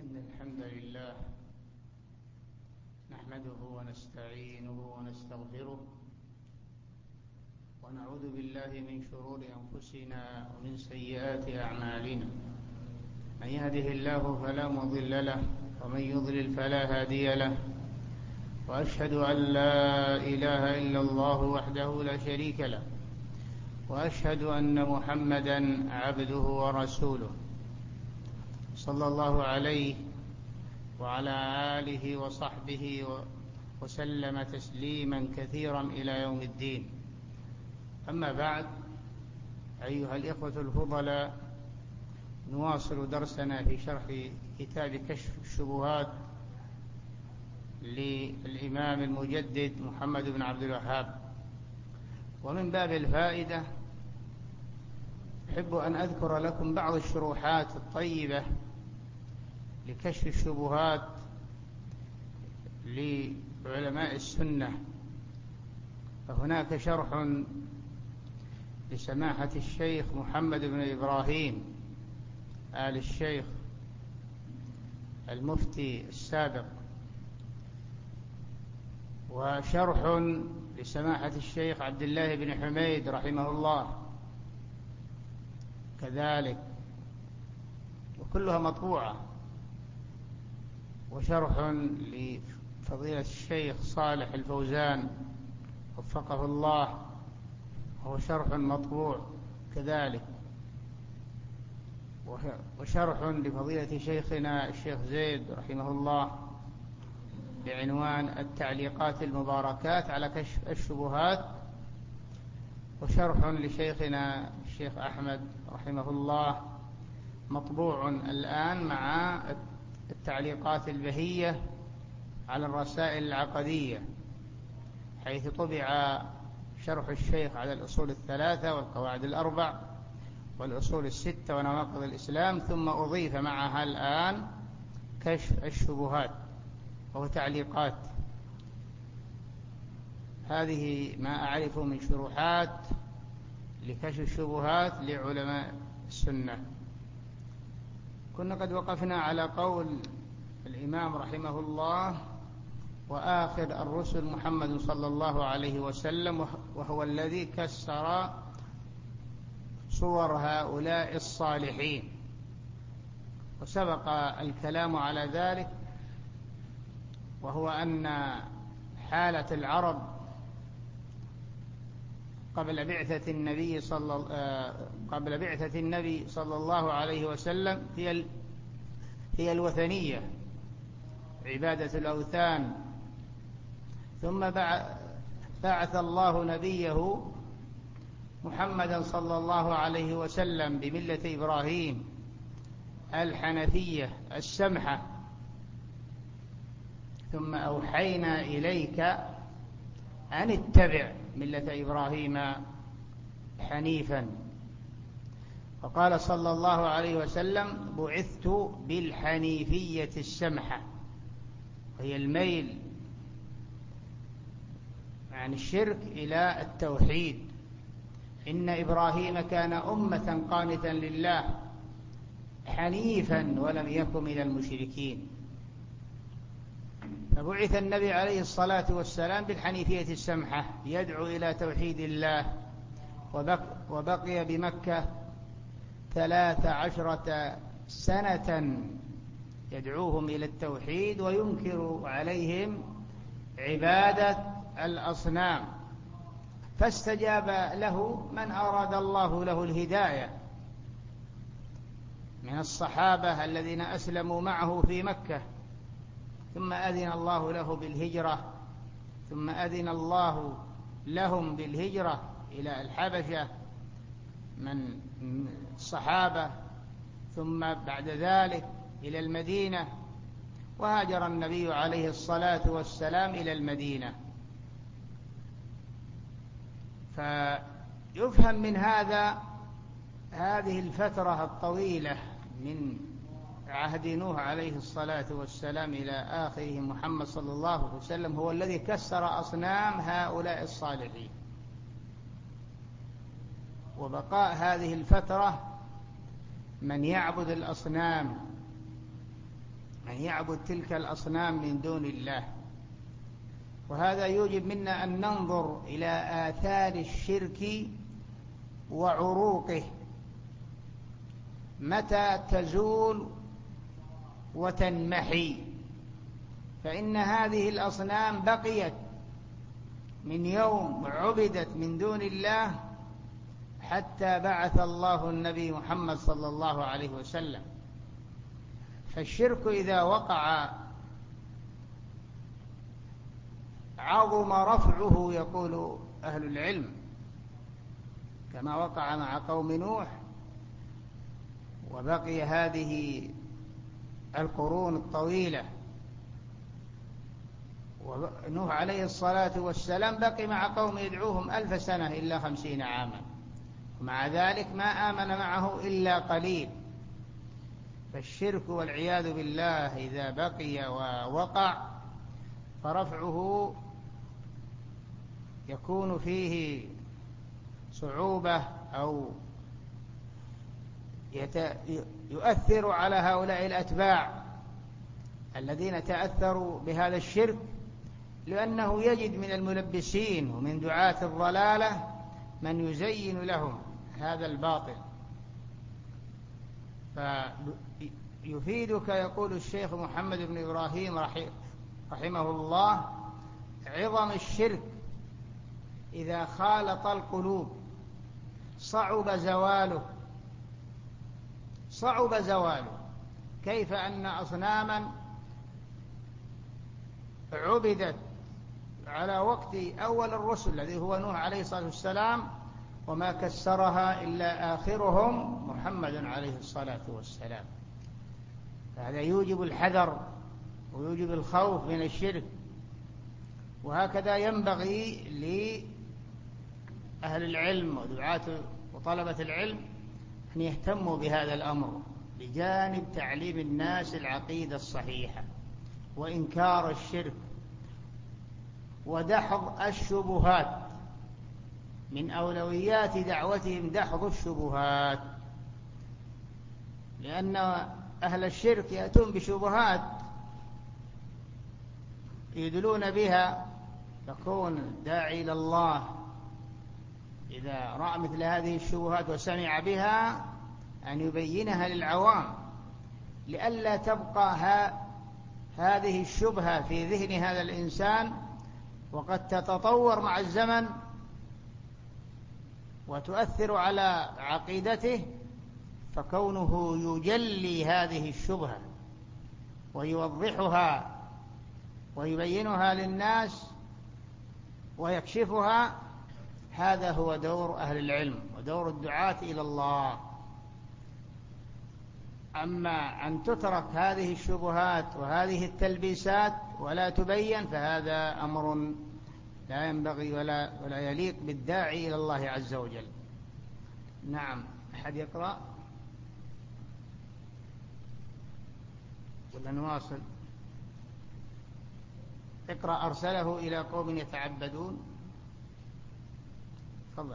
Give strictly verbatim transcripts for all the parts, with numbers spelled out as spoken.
إن الحمد لله نحمده ونستعينه ونستغفره ونعوذ بالله من شرور أنفسنا ومن سيئات أعمالنا. من يهده الله فلا مضل له ومن يضلل فلا هادي له، وأشهد أن لا إله إلا الله وحده لا شريك له، وأشهد أن محمدا عبده ورسوله صلى الله عليه وعلى آله وصحبه وسلم تسليما كثيرا إلى يوم الدين. أما بعد، أيها الإخوة الفضلاء، نواصل درسنا في شرح كتاب كشف الشبهات للإمام المجدد محمد بن عبد الوهاب. ومن باب الفائدة أحب أن أذكر لكم بعض الشروحات الطيبة لكشف الشبهات لعلماء السنة. فهناك شرح لسماحة الشيخ محمد بن إبراهيم آل الشيخ المفتي السابق، وشرح لسماحة الشيخ عبد الله بن حميد رحمه الله كذلك، وكلها مطبوعة. وشرح لفضيلة الشيخ صالح الفوزان وفقه الله، وهو شرح مطبوع كذلك. وشرح لفضيلة شيخنا الشيخ زيد رحمه الله بعنوان التعليقات المباركات على كشف الشبهات. وشرح لشيخنا الشيخ أحمد رحمه الله مطبوع الآن مع التعليقات البهية على الرسائل العقدية، حيث طبع شرح الشيخ على الأصول الثلاثة والقواعد الأربع والأصول الستة ونواقض الإسلام، ثم أضيف معها الآن كشف الشبهات وهو تعليقات. هذه ما أعرف من شروحات لكشف الشبهات لعلماء السنة. كنا قد وقفنا على قول الإمام رحمه الله: وآخر الرسل محمد صلى الله عليه وسلم، وهو الذي كسر صور هؤلاء الصالحين. وسبق الكلام على ذلك، وهو أن حالة العرب قبل بعثة النبي صلى قبل بعثة النبي صلى الله عليه وسلم هي هي الوثنية، عبادة الأوثان. ثم بعث الله نبيه محمدا صلى الله عليه وسلم بملة إبراهيم الحنفية السمحة، ثم أوحينا إليك أن اتبع ملة إبراهيم حنيفا. فقال صلى الله عليه وسلم: بعثت بالحنيفية السمحة، وهي الميل عن الشرك إلى التوحيد. إن إبراهيم كان أمة قانتا لله حنيفا ولم يكن من المشركين. فبعث النبي عليه الصلاة والسلام بالحنيفية السمحة يدعو إلى توحيد الله، وبقي بمكة ثلاث عشرة سنة يدعوهم إلى التوحيد وينكر عليهم عبادة الأصنام. فاستجاب له من أراد الله له الهداية من الصحابة الذين أسلموا معه في مكة، ثم أذن الله له بالهجرة، ثم أذن الله لهم بالهجرة إلى الحبشة من الصحابة، ثم بعد ذلك إلى المدينة، وهاجر النبي عليه الصلاة والسلام إلى المدينة. فيفهم من هذا هذه الفترة الطويلة من عهد نوح عليه الصلاة والسلام إلى آخره محمد صلى الله عليه وسلم هو الذي كسر أصنام هؤلاء الصالحين. وبقاء هذه الفترة من يعبد الأصنام أن يعبد تلك الأصنام من دون الله. وهذا يوجب منا أن ننظر إلى آثار الشرك وعروقه متى تزول وتنمحي، فإن هذه الأصنام بقيت من يوم عبدت من دون الله حتى بعث الله النبي محمد صلى الله عليه وسلم. فالشرك إذا وقع عظم رفعه يقول أهل العلم، كما وقع مع قوم نوح، وبقي هذه القرون الطويلة. ونوح عليه الصلاة والسلام بقي مع قوم يدعوهم ألف سنة إلا خمسين عاما، ومع ذلك ما آمن معه إلا قليل. فالشرك والعياذ بالله إذا بقي ووقع فرفعه يكون فيه صعوبة أو يؤثر على هؤلاء الأتباع الذين تأثروا بهذا الشرك، لأنه يجد من الملبسين ومن دعاة الضلالة من يزين لهم هذا الباطل. فيفيدك يقول الشيخ محمد بن إبراهيم رحمه الله عظم الشرك إذا خالط القلوب صعب زواله صعب زواله كيف أن أصناما عبدت على وقت أول الرسل الذي هو نوح عليه الصلاة والسلام وما كسرها إلا آخرهم محمد عليه الصلاة والسلام. هذا يوجب الحذر ويوجب الخوف من الشرك. وهكذا ينبغي لأهل العلم ودعاة وطلبة العلم أن يهتموا بهذا الأمر بجانب تعليم الناس العقيدة الصحيحة وإنكار الشرك ودحض الشبهات. من أولويات دعوتهم دحض الشبهات، لأن أهل الشرك يأتون بشبهات يدلون بها. يكون داعي إلى الله إذا رأى مثل هذه الشبهات وسمع بها أن يبينها للعوام لئلا تبقى ها هذه الشبهة في ذهن هذا الإنسان وقد تتطور مع الزمن وتؤثر على عقيدته، فكونه يجلي هذه الشبهة ويوضحها ويبينها للناس ويكشفها، هذا هو دور أهل العلم ودور الدعاة إلى الله. أما أن تترك هذه الشبهات وهذه التلبيسات ولا تبين فهذا أمر لا ينبغي ولا, ولا يليق بالداعي إلى الله عز وجل. نعم، أحد يقرأ ولا نواصل؟ اقرأ أرسله إلى قوم يتعبدون. تفضل.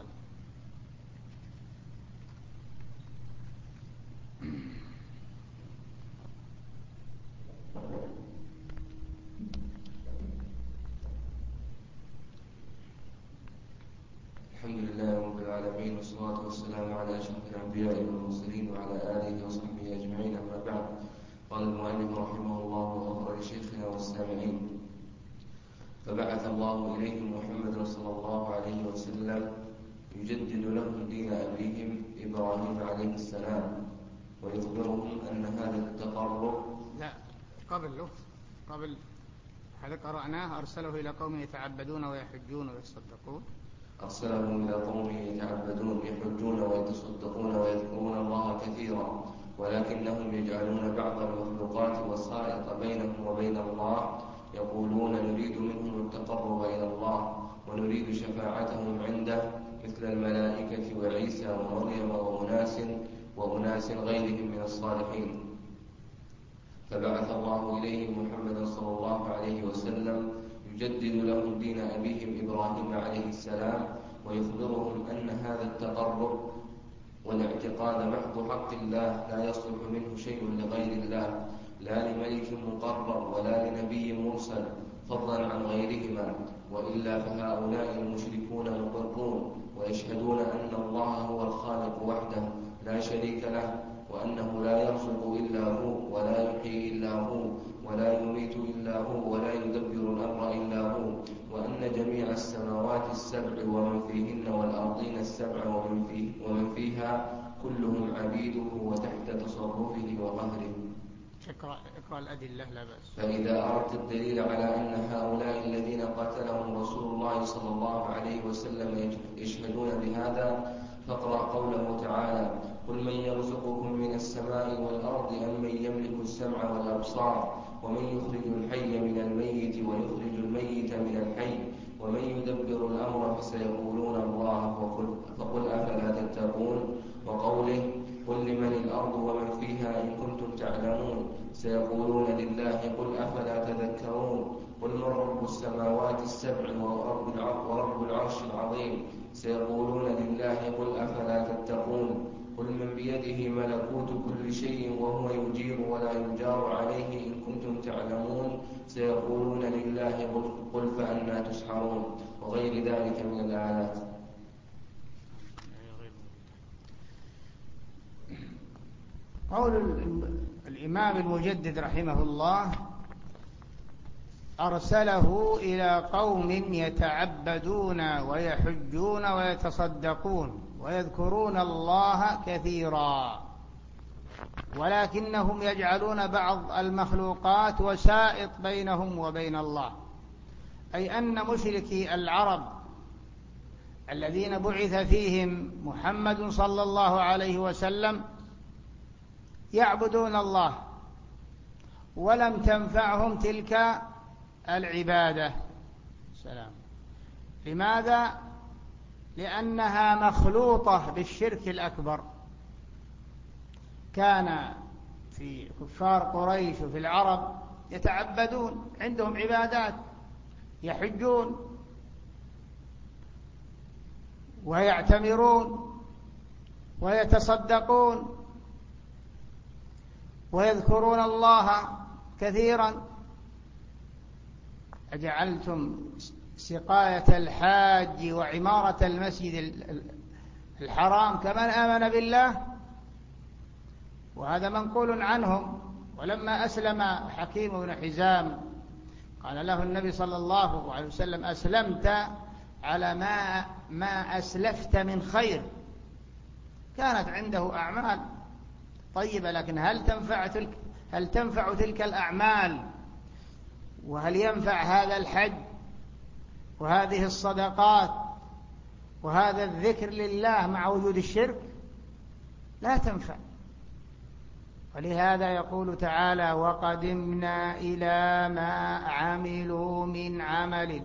الحمد لله رب العالمين، والصلاة والسلام على أشرف الأنبياء والمرسلين وعلى آله وصحبه أجمعين، أما بعد. قال المؤلف رحمه الله وغفر لشيخنا والسامعين: فبعث الله إليهم محمدا صلى الله عليه وسلم يجدد لهم دين أبيهم إبراهيم عليه السلام ويخبرهم أن هذا التقرب لا قبل له قبل هذا قرأناه: أرسله إلى قوم يتعبدون ويحجون ويتصدقون. أرسله إلى قوم يتعبدون يحجون ويتصدقون ويذكرون الله كثيرا، ولكنهم يجعلون بعض المخلوقات وسائط بينهم وبين الله، يقولون نريد منهم التقرب إلى الله ونريد شفاعتهم عنده مثل الملائكة وعيسى ومريم وأناس وأناس غيرهم من الصالحين. فبعث الله إليهم محمدا صلى الله عليه وسلم يجدد لهم دين أبيهم إبراهيم عليه السلام ويخبرهم أن هذا التقرب والاعتقاد محض حق الله لا يصلح منه شيء لغير الله، لا لملك مقرر ولا لنبي مرسل فضلا عن غيرهما، وإلا فهؤلاء المشركون مقرون ويشهدون أن الله هو الخالق وحده لا شريك له، وأنه لا يرزق إلا هو ولا يحيي إلا هو ولا يميت إلا هو ولا يدبر الأمر إلا هو، وأن جميع السماوات السبع ومن فيهن والأرضين السبع ومن, فيه ومن فيها كلهم عبيده وتحت تصرفه وقهره. اقرأ, اقرأ الأدلة لا بأس. فإذا أردت الدليل على أن هؤلاء الذين قتلهم رسول الله صلى الله عليه وسلم يشهدون بهذا فاقرأ قوله تعالى: قل من يرزقكم من السماء والأرض أم من يملك السمع والأبصار ومن يخرج الحي من الميت ويخرج الميت من الحي ومن يدبر الأمر فسيقولون الله فقل أفلا تتقون. وقوله: قل لمن الأرض ومن فيها إن كنتم تعلمون سيقولون لله قل أفلا تذكرون. قل من رب السماوات السبع ورب العرش العظيم سيقولون لله قل أفلا تتقون. قل من بيده ملكوت كل شيء وهو يجير ولا يجار عليه إن كنتم تعلمون سيقولون لله قل فأنى تسحرون، وغير ذلك من الآيات. قول الإمام المجدد رحمه الله: أرسله إلى قوم يتعبدون ويحجون ويتصدقون ويذكرون الله كثيرا، ولكنهم يجعلون بعض المخلوقات وسائط بينهم وبين الله، أي أن مشركي العرب الذين بعث فيهم محمد صلى الله عليه وسلم يعبدون الله ولم تنفعهم تلك العبادة. سلام. لماذا؟ لأنها مخلوطة بالشرك الأكبر. كان في كفار قريش وفي العرب يتعبدون، عندهم عبادات، يحجون ويعتمرون ويتصدقون ويذكرون الله كثيرا. أجعلتم سقاية الحاج وعمارة المسجد الحرام كمن آمن بالله؟ وهذا منقول عنهم. ولما أسلم حكيم بن حزام قال له النبي صلى الله عليه وسلم: أسلمت على ما, ما أسلفت من خير. كانت عنده أعمال طيبة، لكن هل تنفع تلك, هل تنفع تلك الأعمال، وهل ينفع هذا الحج وهذه الصدقات وهذا الذكر لله مع وجود الشرك؟ لا تنفع. ولهذا يقول تعالى: وقدمنا إلى ما عملوا من عمل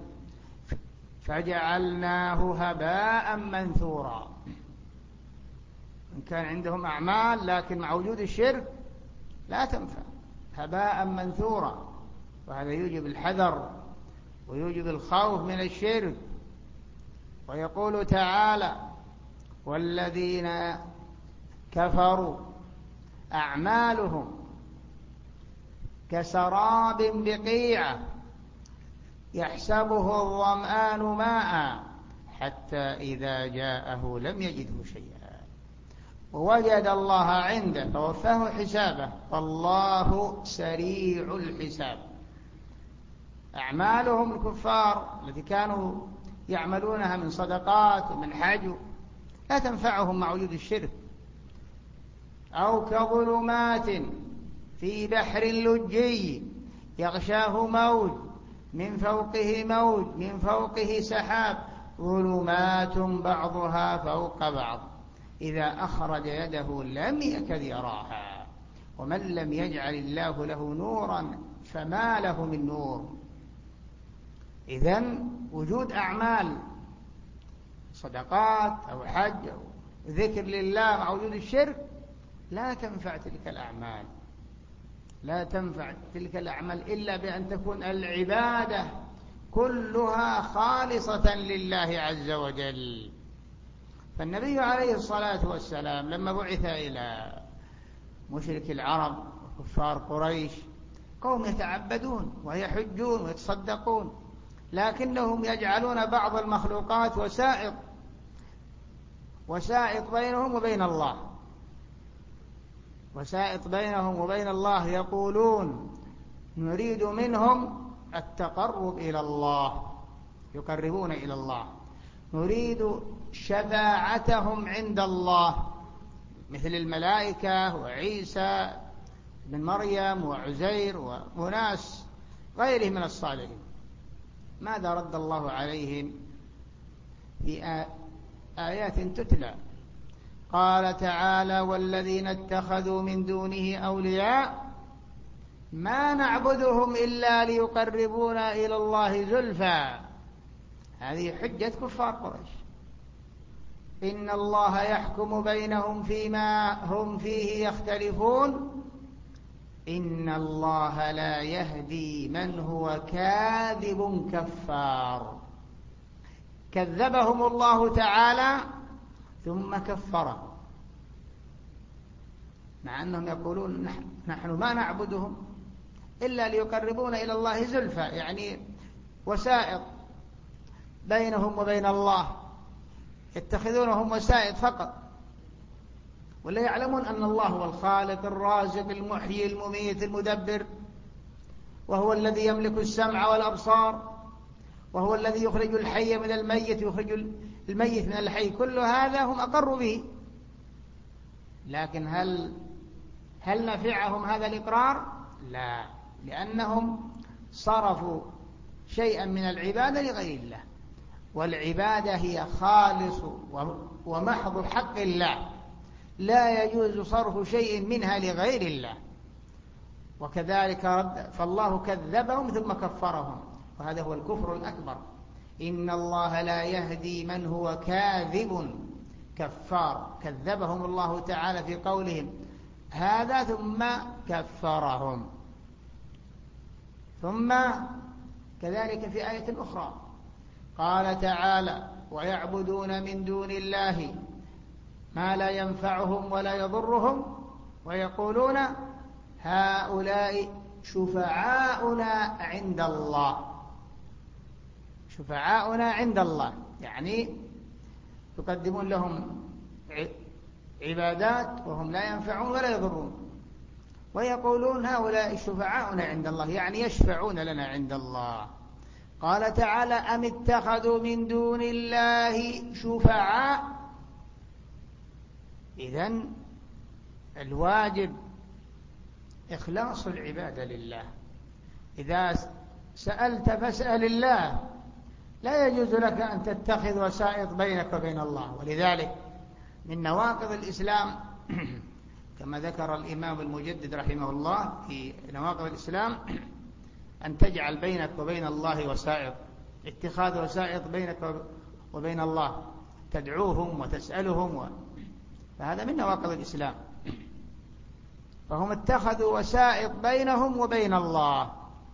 فجعلناه هباء منثورا. إن كان عندهم أعمال لكن مع وجود الشرك لا تنفع، هباء منثورا. وهذا يوجب الحذر ويوجب الخوف من الشرك. ويقول تعالى: والذين كفروا أعمالهم كسراب بقيعة يحسبه الظمآن ماء حتى إذا جاءه لم يجده شيئا ووجد الله عنده فوفاه حسابه والله سريع الحساب. أعمالهم الكفار التي كانوا يعملونها من صدقات ومن حج لا تنفعهم مع وجود الشرك. أو كظلمات في بحر لجي يغشاه موج من فوقه موج من فوقه سحاب ظلمات بعضها فوق بعض إذا أخرج يده لم يكد يراها ومن لم يجعل الله له نورا فما له من نور. إذن وجود أعمال صدقات أو حج أو ذكر لله مع وجود الشرك لا تنفع تلك الأعمال، لا تنفع تلك الأعمال إلا بأن تكون العبادة كلها خالصة لله عز وجل. فالنبي عليه الصلاة والسلام لما بعث إلى مشرك العرب كفار قريش قوم يتعبدون ويحجون ويتصدقون، لكنهم يجعلون بعض المخلوقات وسائط وسائط بينهم وبين الله، وسائط بينهم وبين الله. يقولون نريد منهم التقرب إلى الله، يقربون إلى الله، نريد شفاعتهم عند الله، مثل الملائكة وعيسى بن مريم وعزير وناس غيرهم من الصالحين. ماذا رد الله عليهم في آيات تتلى؟ قال تعالى: والذين اتخذوا من دونه أولياء ما نعبدهم إلا ليقربونا إلى الله زلفى. هذه حجة كفار قريش. إن الله يحكم بينهم فيما هم فيه يختلفون إن الله لا يهدي من هو كاذب كفار. كذبهم الله تعالى ثم كفرهم، مع أنهم يقولون نحن ما نعبدهم إلا ليقربونا إلى الله زلفى، يعني وسائط بينهم وبين الله، يتخذونهم وسائط فقط، ولا يعلمون أن الله هو الخالق الرازق المحيي المميت المدبر، وهو الذي يملك السمع والأبصار، وهو الذي يخرج الحي من الميت ويخرج الميت من الحي. كل هذا هم أقروا به، لكن هل هل نفعهم هذا الإقرار؟ لا، لأنهم صرفوا شيئا من العبادة لغير الله، والعبادة هي خالص ومحض حق الله، لا يجوز صرف شيء منها لغير الله. وكذلك رد، فالله كذبهم ثم كفرهم، وهذا هو الكفر الأكبر. إن الله لا يهدي من هو كاذب كفار. كذبهم الله تعالى في قولهم هذا ثم كفرهم. ثم كذلك في آية أخرى قال تعالى: ويعبدون من دون الله ما لا ينفعهم ولا يضرهم ويقولون هؤلاء شفعاؤنا عند الله. شفعاؤنا عند الله يعني يقدمون لهم عبادات وهم لا ينفعون ولا يضرون، ويقولون هؤلاء شفعاؤنا عند الله، يعني يشفعون لنا عند الله. قال تعالى: أم اتخذوا من دون الله شفعاء. إذن الواجب إخلاص العبادة لله. إذا سألت فاسأل الله، لا يجوز لك أن تتخذ وسائط بينك وبين الله. ولذلك من نواقض الإسلام كما ذكر الإمام المجدد رحمه الله في نواقض الإسلام أن تجعل بينك وبين الله وسائط، اتخاذ وسائط بينك وبين الله، تدعوهم وتسألهم و... فهذا من نواقض الإسلام. فهم اتخذوا وسائط بينهم وبين الله.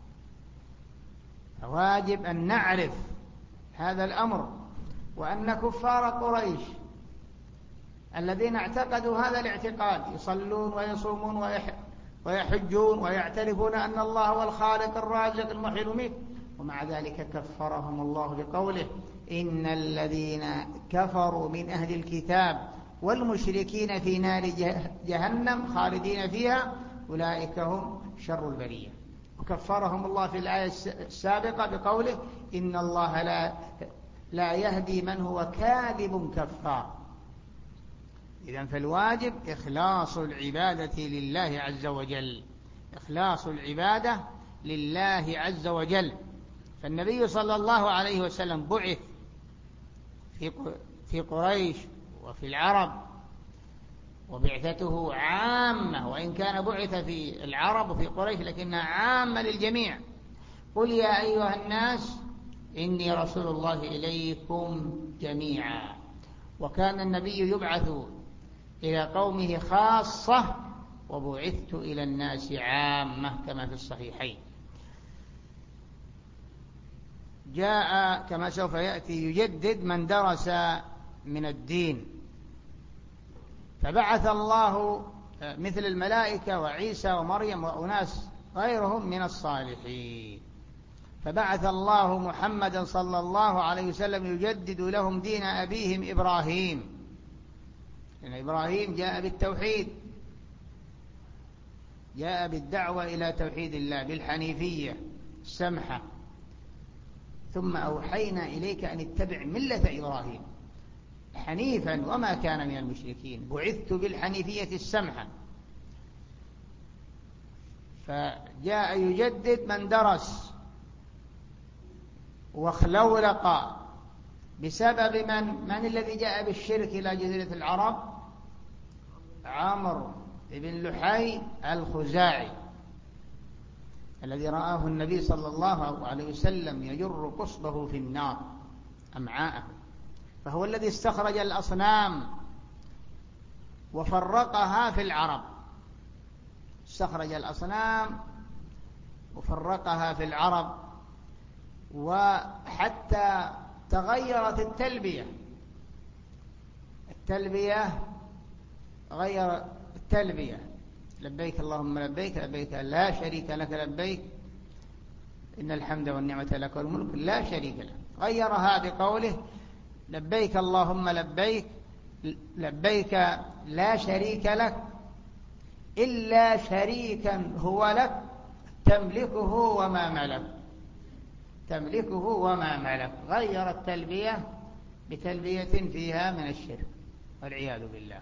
فواجب أن نعرف هذا الأمر، وأن كفار قريش الذين اعتقدوا هذا الاعتقاد يصلون ويصومون ويحجون ويعترفون أن الله هو الخالق الرازق المحيي المميت، ومع ذلك كفرهم الله بقوله: إن الذين كفروا من أهل الكتاب والمشركين في نار جهنم خالدين فيها أولئك هم شر البرية. وكفرهم الله في الآية السابقة بقوله: إن الله لا, لا يهدي من هو كاذب كفار. إذن فالواجب إخلاص العبادة لله عز وجل، إخلاص العبادة لله عز وجل. فالنبي صلى الله عليه وسلم بعث في في قريش وفي العرب، وبعثته عامة، وإن كان بعث في العرب وفي قريش لكنها عامة للجميع. قل يا أيها الناس إني رسول الله إليكم جميعا. وكان النبي يبعث إلى قومه خاصة، وبعثت إلى الناس عامة كما في الصحيحين. جاء كما سوف يأتي يجدد من درس من الدين، فبعث الله مثل الملائكة وعيسى ومريم وأناس غيرهم من الصالحين. فبعث الله محمدا صلى الله عليه وسلم يجدد لهم دين أبيهم إبراهيم، لأن إبراهيم جاء بالتوحيد، جاء بالدعوة إلى توحيد الله بالحنيفية السمحة. ثم أوحينا إليك أن اتبع ملة إبراهيم حنيفا وما كان من المشركين، بعثت بالحنيفية السمحة. فجاء يجدد من درس واخلولق بسبب من من الذي جاء بالشرك إلى جزيرة العرب؟ عمرو بن لحي الخزاعي، الذي رآه النبي صلى الله عليه وسلم يجر قصبه في النار أمعاءه، فهو الذي استخرج الأصنام وفرقها في العرب، استخرج الأصنام وفرقها في العرب، وحتى تغيرت التلبية التلبية غير التلبية لبيك اللهم لبيك لبيك لا شريك لك لبيك إن الحمد والنعمة لك والملك لا شريك لك، غيرها بقوله لبيك اللهم لبيك لبيك لا شريك لك إلا شريكا هو لك تملكه وما ملك تملكه وما ملك. غير التلبية بتلبية فيها من الشرك والعياذ بالله.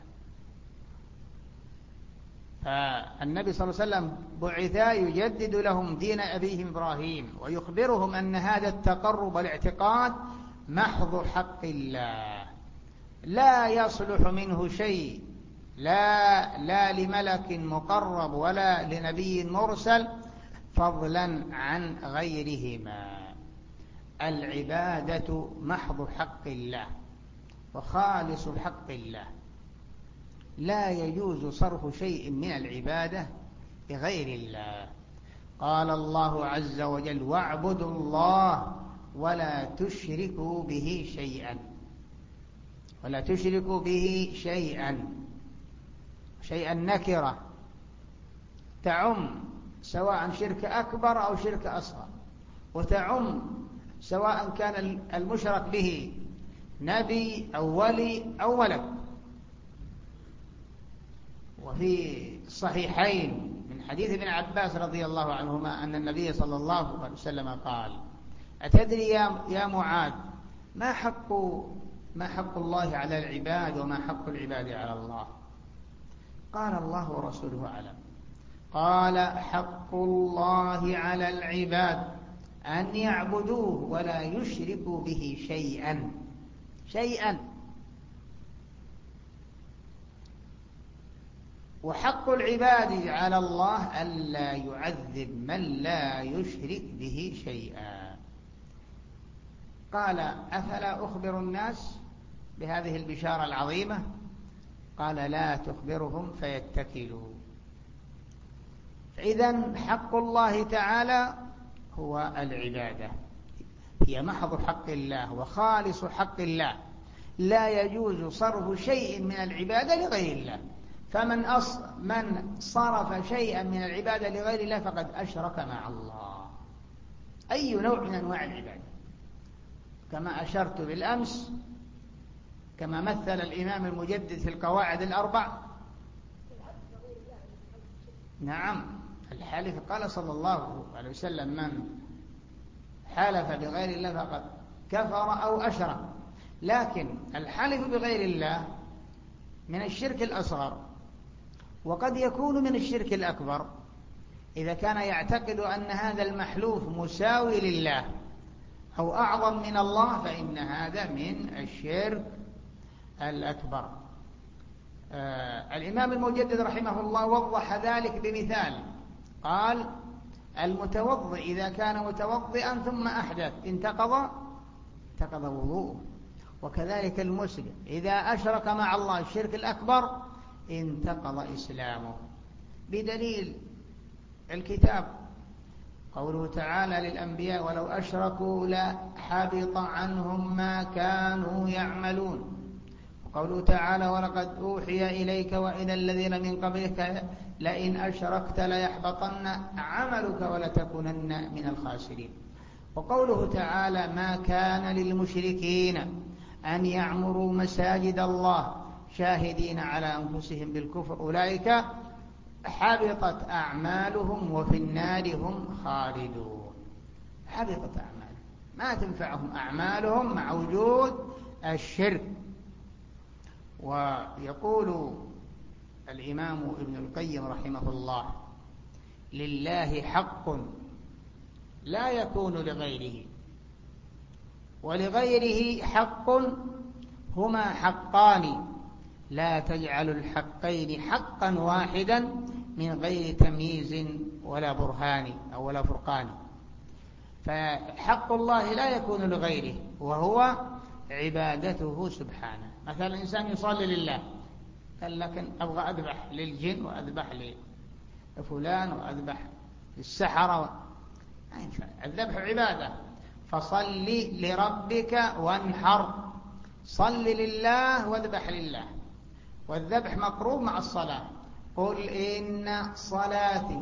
فالنبي صلى الله عليه وسلم بعثا يجدد لهم دين أبيهم إبراهيم ويخبرهم أن هذا التقرب والاعتقاد محض حق الله، لا يصلح منه شيء، لا لا لملك مقرب ولا لنبي مرسل، فضلا عن غيرهما. العبادة محض حق الله وخالص حق الله، لا يجوز صرف شيء من العبادة بغير الله. قال الله عز وجل واعبدوا الله ولا تشركوا به شيئا ولا تشركوا به شيئا شيئا نكرة تعم سواء شرك أكبر أو شرك أصغر، وتعم سواء كان المشرك به نبي أو ولي أو ملك. وفي الصحيحين من حديث ابن عباس رضي الله عنهما أن النبي صلى الله عليه وسلم قال أتدري يا معاذ ما حق ما حق الله على العباد وما حق العباد على الله؟ قال الله ورسوله أعلم. قال حق الله على العباد أن يعبدوه ولا يشركوا به شيئا شيئا وحق العباد على الله ألا يعذب من لا يشرك به شيئا. قال أفلا أخبر الناس بهذه البشارة العظيمة؟ قال لا تخبرهم فيتكلوا. إذن حق الله تعالى هو العبادة، هي محض حق الله وخالص حق الله، لا يجوز صرف شيء من العبادة لغير الله. فمن أص... من صرف شيئا من العبادة لغير الله فقد أشرك مع الله أي نوع من أنواع العبادة، كما أشرت بالأمس، كما مثل الإمام المجدد في القواعد الأربع. نعم الحلف، قال صلى الله عليه وسلم من حلف بغير الله فقد كفر أو أشرك. لكن الحلف بغير الله من الشرك الأصغر، وقد يكون من الشرك الأكبر إذا كان يعتقد أن هذا المحلوف مساوي لله أو أعظم من الله، فإن هذا من الشرك الأكبر. آه الإمام المجدد رحمه الله وضح ذلك بمثال، قال المتوضئ إذا كان متوضئا ثم أحدث انتقض انتقض وضوءه، وكذلك المسلم إذا أشرك مع الله الشرك الأكبر انتقض إسلامه، بدليل الكتاب قوله تعالى للأنبياء ولو أشركوا لحبط عنهم ما كانوا يعملون. قوله تعالى ولقد أوحي إليك وإلى الذين من قبلك لئن أشركت ليحبطن عملك ولتكونن من الخاسرين. وقوله تعالى ما كان للمشركين أن يعمروا مساجد الله شاهدين على أنفسهم بالكفر أولئك حبطت أعمالهم وفي النار هم خالدون. حبطت أعمالهم، ما تنفعهم أعمالهم مع وجود الشرك. ويقول الإمام ابن القيم رحمه الله لله حق لا يكون لغيره، ولغيره حق هما حقان لا تجعل الحقين حقا واحدا من غير تمييز ولا برهان أو ولا فرقان. فحق الله لا يكون لغيره وهو عبادته سبحانه. مثلا الإنسان يصلي لله قال لكن أبغى أذبح للجن وأذبح لفلان وأذبح للسحرة، ما ينفع. الذبح عبادة، فصل لربك وانحر، صل لله واذبح لله، والذبح مقرون مع الصلاة. قل إن صلاتي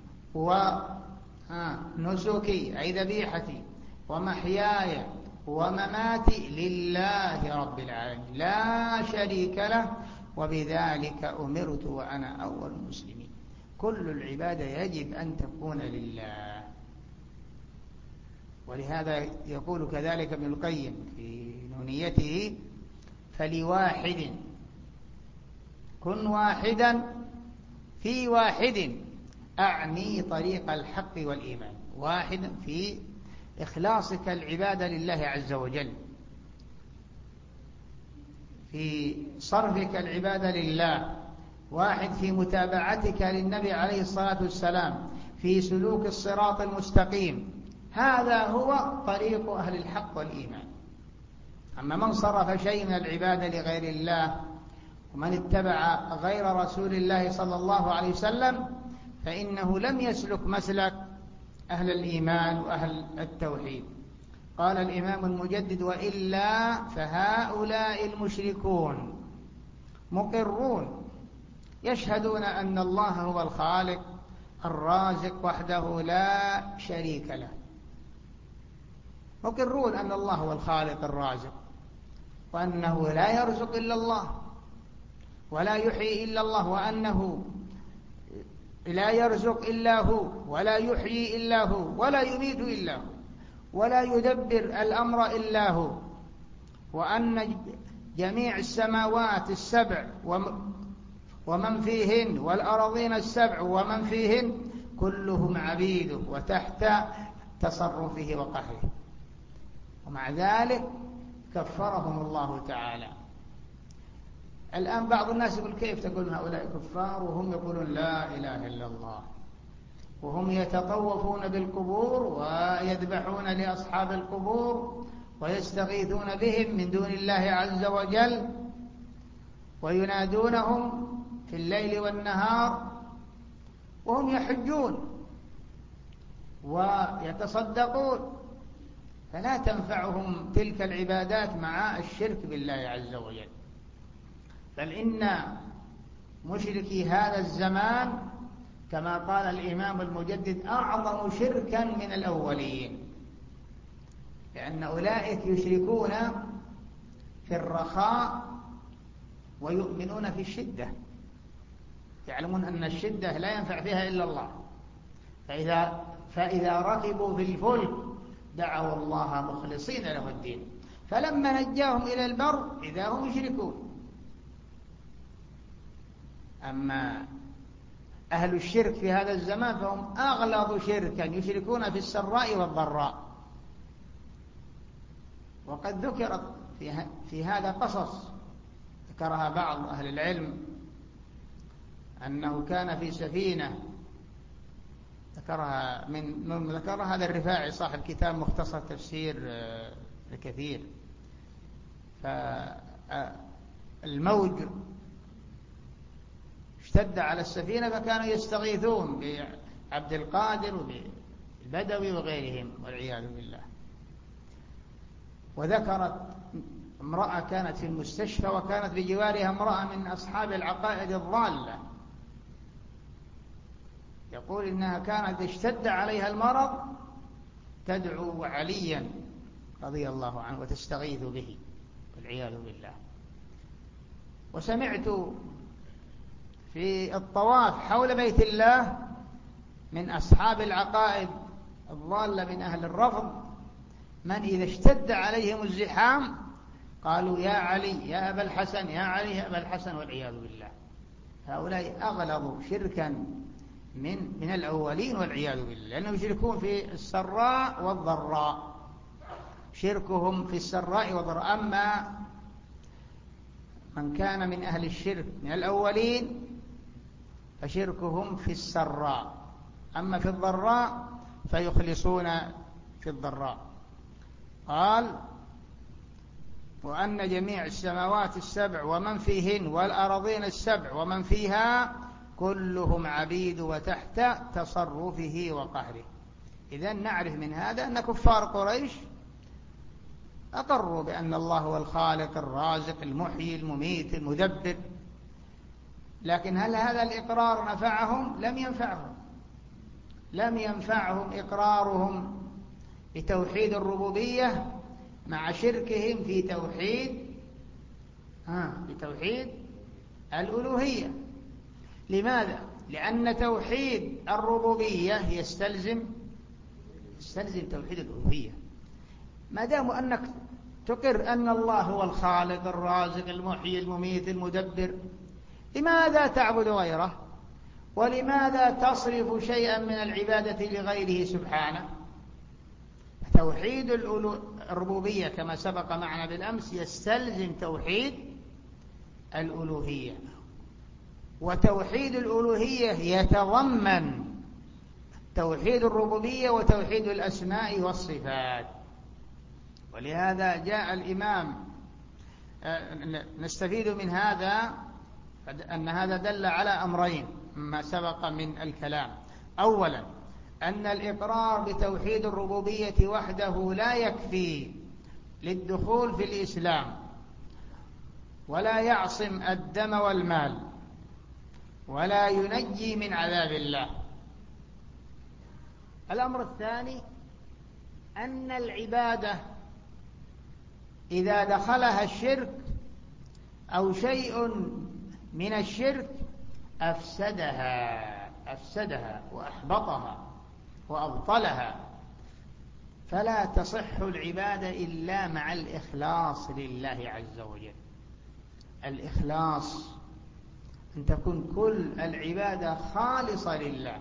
ونسكي أي ذبيحتي ومحياي ومماتي لله رب العالمين لا شريك له وبذلك أمرت وأنا أول المسلمين. كل العبادة يجب أن تكون لله. ولهذا يقول كذلك ابن القيم في نونيته فلواحد كن واحدا في واحد أعني طريق الحق والإيمان. واحد في إخلاصك العبادة لله عز وجل، في صرفك العبادة لله، واحد في متابعتك للنبي عليه الصلاة والسلام، في سلوك الصراط المستقيم. هذا هو طريق أهل الحق والإيمان. أما من صرف شيء من العبادة لغير الله ومن اتبع غير رسول الله صلى الله عليه وسلم فإنه لم يسلك مسلك أهل الإيمان وأهل التوحيد. قال الإمام المجدد وإلا فهؤلاء المشركون مقرون يشهدون أن الله هو الخالق الرازق وحده لا شريك له، مقرون أن الله هو الخالق الرازق وأنه لا يرزق إلا الله ولا يحيي إلا الله، وأنه لا يرزق إلا هو ولا يحيي إلا هو ولا يميت إلا هو ولا يدبر الأمر إلا هو، وأن جميع السماوات السبع ومن فيهن والأراضين السبع ومن فيهن كلهم عبيده وتحت تصرفه وقهره. ومع ذلك كفرهم الله تعالى. الآن بعض الناس يقول كيف تقول هؤلاء كفار وهم يقولون لا إله إلا الله، وهم يتطوفون بالقبور ويذبحون لأصحاب القبور ويستغيثون بهم من دون الله عز وجل وينادونهم في الليل والنهار، وهم يحجون ويتصدقون، فلا تنفعهم تلك العبادات مع الشرك بالله عز وجل. بل إن مشركي هذا الزمان كما قال الإمام المجدد أعظم شركا من الأولين، لأن أولئك يشركون في الرخاء ويؤمنون في الشدة، يعلمون أن الشدة لا ينفع فيها إلا الله، فإذا, فإذا ركبوا في الفلك دعوا الله مخلصين له الدين، فلما نجاهم إلى البر إذا هم يشركون. أما أهل الشرك في هذا الزمان فهم أغلظ شركا، يشركون في السراء والضراء. وقد ذكرت في هذا قصص ذكرها بعض أهل العلم، أنه كان في سفينة ذكرها من, من ذكر هذا الرفاعي صاحب كتاب مختصر تفسير الكثير. فالموج اشتد على السفينة فكانوا يستغيثون بعبد القادر وبالبدوي وغيرهم والعياذ بالله. وذكرت امرأة كانت في المستشفى وكانت بجوارها امرأة من أصحاب العقائد الضالة، يقول إنها كانت اشتد عليها المرض تدعو عليا رضي الله عنه وتستغيث به والعياذ بالله. وسمعت في الطواف حول بيت الله من أصحاب العقائد الضالة من أهل الرفض من إذا اشتد عليهم الزحام قالوا يا علي يا أبا الحسن يا علي يا أبا الحسن والعياذ بالله. هؤلاء أغلظوا شركا من من الأولين والعياذ بالله، لأنهم يشركون في السراء والضراء، شركهم في السراء والضراء. أما من كان من أهل الشرك من الأولين فشركهم في السراء، أما في الضراء فيخلصون في الضراء. قال وأن جميع السماوات السبع ومن فيهن والأرضين السبع ومن فيها كلهم عبيد وتحت تصرفه وقهره. إذن نعرف من هذا أن كفار قريش أقروا بأن الله هو الخالق الرازق المحيي المميت المدبر، لكن هل هذا الإقرار نفعهم؟ لم ينفعهم. لم ينفعهم إقرارهم بتوحيد الربوبية مع شركهم في توحيد آه بتوحيد الألوهية. لماذا؟ لأن توحيد الربوبية يستلزم يستلزم توحيد الألوهية. ما دام أنك تقر أن الله هو الخالق الرازق المحيي المميت المدبر، لماذا تعبد غيره؟ ولماذا تصرف شيئا من العبادة لغيره سبحانه؟ توحيد الربوبية كما سبق معنا بالأمس يستلزم توحيد الألوهية، وتوحيد الألوهية يتضمن توحيد الربوبية وتوحيد الأسماء والصفات. ولهذا جاء الإمام نستفيد من هذا أن هذا دل على أمرين ما سبق من الكلام. أولا أن الإقرار بتوحيد الربوبية وحده لا يكفي للدخول في الإسلام ولا يعصم الدم والمال ولا ينجي من عذاب الله. الأمر الثاني أن العبادة إذا دخلها الشرك أو شيء من الشرك أفسدها أفسدها وأحبطها وأبطلها، فلا تصح العبادة إلا مع الإخلاص لله عز وجل. الإخلاص أن تكون كل العبادة خالصة لله،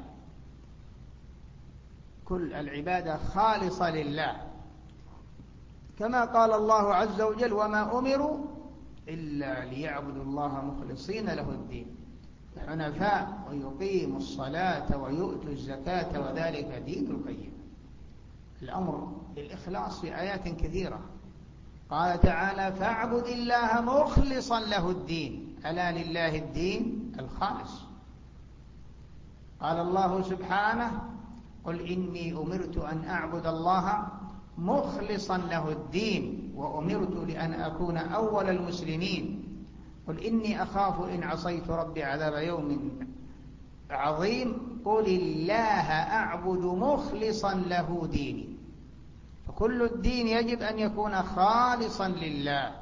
كل العبادة خالصة لله، كما قال الله عز وجل وما أمروا إلا ليعبدوا الله مخلصين له الدين حنفاء ويقيموا الصلاة ويؤتوا الزكاة وذلك دين القيم. الأمر بالإخلاص في آيات كثيرة. قال تعالى فاعبد الله مخلصا له الدين ألا لله الدين الخالص. قال الله سبحانه قل إني أمرت أن أعبد الله مخلصا له الدين وأمرت لأن أكون أول المسلمين قل إني أخاف إن عصيت ربي عذاب يوم عظيم قل الله أعبد مخلصا له ديني. فكل الدين يجب أن يكون خالصا لله.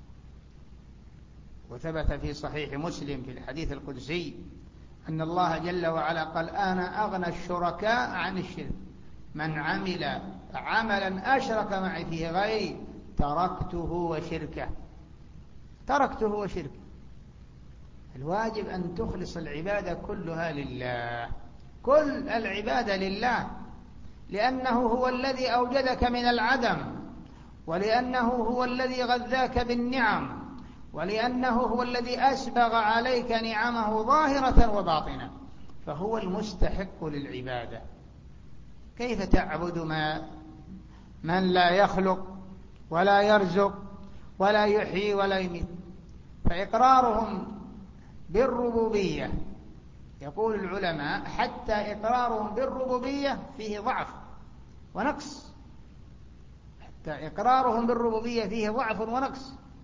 وثبت في صحيح مسلم في الحديث القدسي أن الله جل وعلا قال أنا أغنى الشركاء عن الشرك من عمل عملا أشرك معي فيه غيري تركته وشركه تركته وشركه. الواجب أن تخلص العبادة كلها لله، كل العبادة لله، لأنه هو الذي أوجدك من العدم، ولأنه هو الذي غذاك بالنعم، ولأنه هو الذي أسبغ عليك نعمه ظاهرة وباطنة، فهو المستحق للعبادة. كيف تعبد ما من لا يخلق ولا يرزق ولا يحيي ولا يميت؟ فإقرارهم بالربوبية يقول العلماء حتى إقرارهم بالربوبية فيه ضعف ونقص، حتى إقرارهم بالربوبية فيه ضعف ونقص.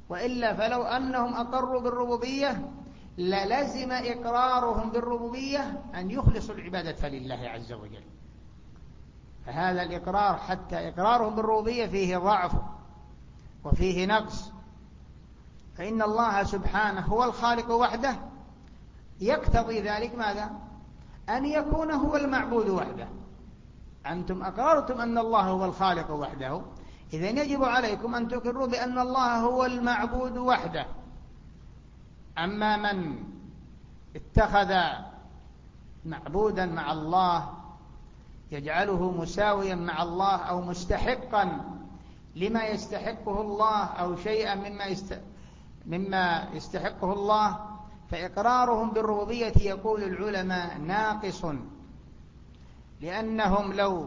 وإلا فلو أنهم أقروا بالربوبية للزم إقرارهم بالربوبية أن يخلصوا العبادة لله عز وجل. فهذا الإقرار حتى إقرارهم بالربوبية فيه ضعف وفيه نقص، فإن الله سبحانه هو الخالق وحده، يقتضي ذلك ماذا؟ أن يكون هو المعبود وحده. أنتم أقررتم أن الله هو الخالق وحده، إذن يجب عليكم أن تقروا بأن الله هو المعبود وحده. أما من اتخذ معبودا مع الله يجعله مساويا مع الله أو مستحقا لما يستحقه الله أو شيئا مما يست... مما يستحقه الله، فإقرارهم بالربوبية يقول العلماء ناقص، لأنهم لو